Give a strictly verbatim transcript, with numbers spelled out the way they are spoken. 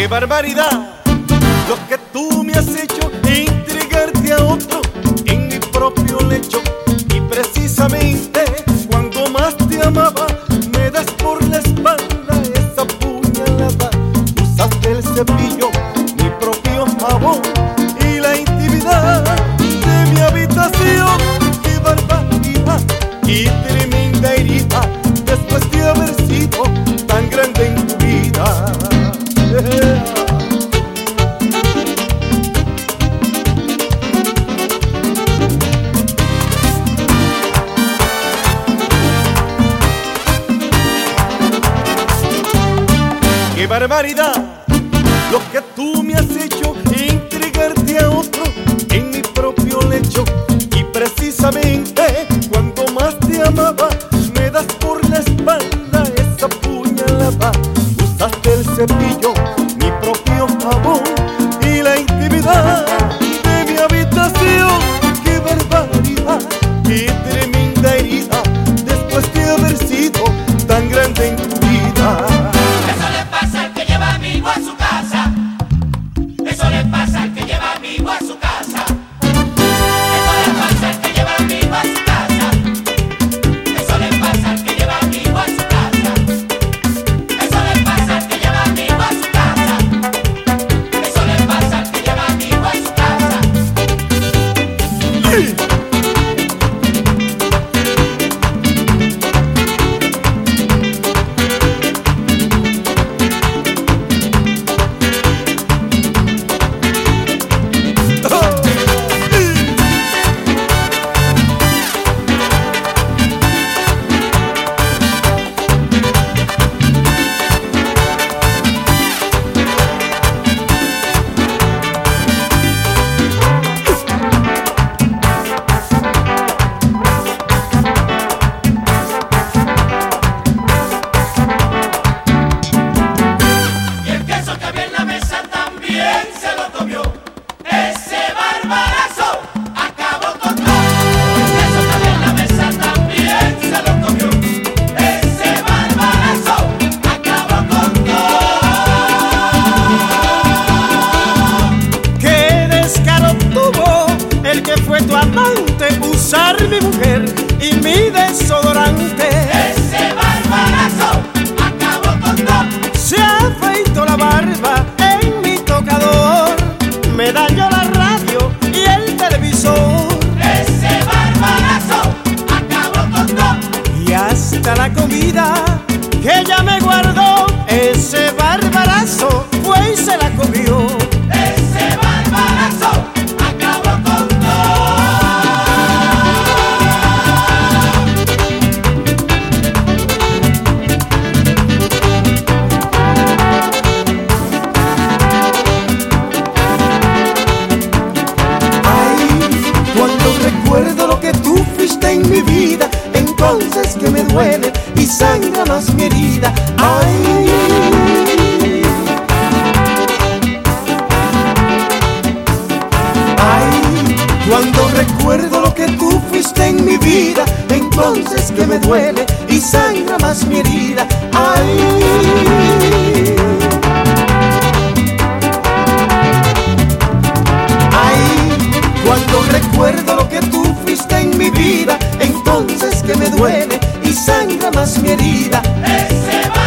¡Qué barbaridad! Lo que tú me has hecho, entregarte a otro en mi propio lecho. Y precisamente cuando más te amaba, me das por la espalda esa puñalada. Usaste el cepillo, mi propio jabón y la intimidad de mi habitación. ¡Qué barbaridad! Y tremenda herida después de haber sido tan grande en tu vida. ¡Qué barbaridad! Lo que tú me has hecho, entregarte a otro en mi propio lecho. Y precisamente cuando más te amaba, me das por la espalda esa puñalada. Usaste el cepillo, mi propio jabón y la intimidad de mi habitación. ¡Qué barbaridad! ¡Qué tremenda herida después de haber sido tan grande en tu vida! Eso le pasa al que lleva amigo a su casa. Eso le pasa al que lleva amigo a su casa. Eso le pasa al que lleva amigo a su casa. Eso le pasa al que lleva amigo a su casa. Eso le pasa al que lleva amigo a su casa. Eso le pasa al que lleva amigo a su casa. ¡Sí! Y el queso que había en la mesa también se lo comió. Ese barbarazo acabó con todo. El queso que había en la mesa también se lo comió. Ese barbarazo acabó con todo. ¡Qué descaro tuvo el que fue tu amante! Usar mi mujer y mi desodorante. Ese barbarazo acabó con todo. Se afeitó la barba en mi tocador, me dañó la radio y el televisor. Ese barbarazo acabó con todo. Y hasta la comida que ella me guardó, ese barbarazo fue y se la comió. Ese barbarazo acabó con todo. Ay, cuando recuerdo lo que tú fuiste en mi vida, entonces que me duele y sangra más mi herida. Ay, ay, cuando recuerdo lo que tú fuiste en mi vida, entonces que me duele y sangra más mi herida. Ay, ay, cuando recuerdo lo que tú fuiste en mi vida, entonces que me duele y sangra más mi herida. Ese barbarazo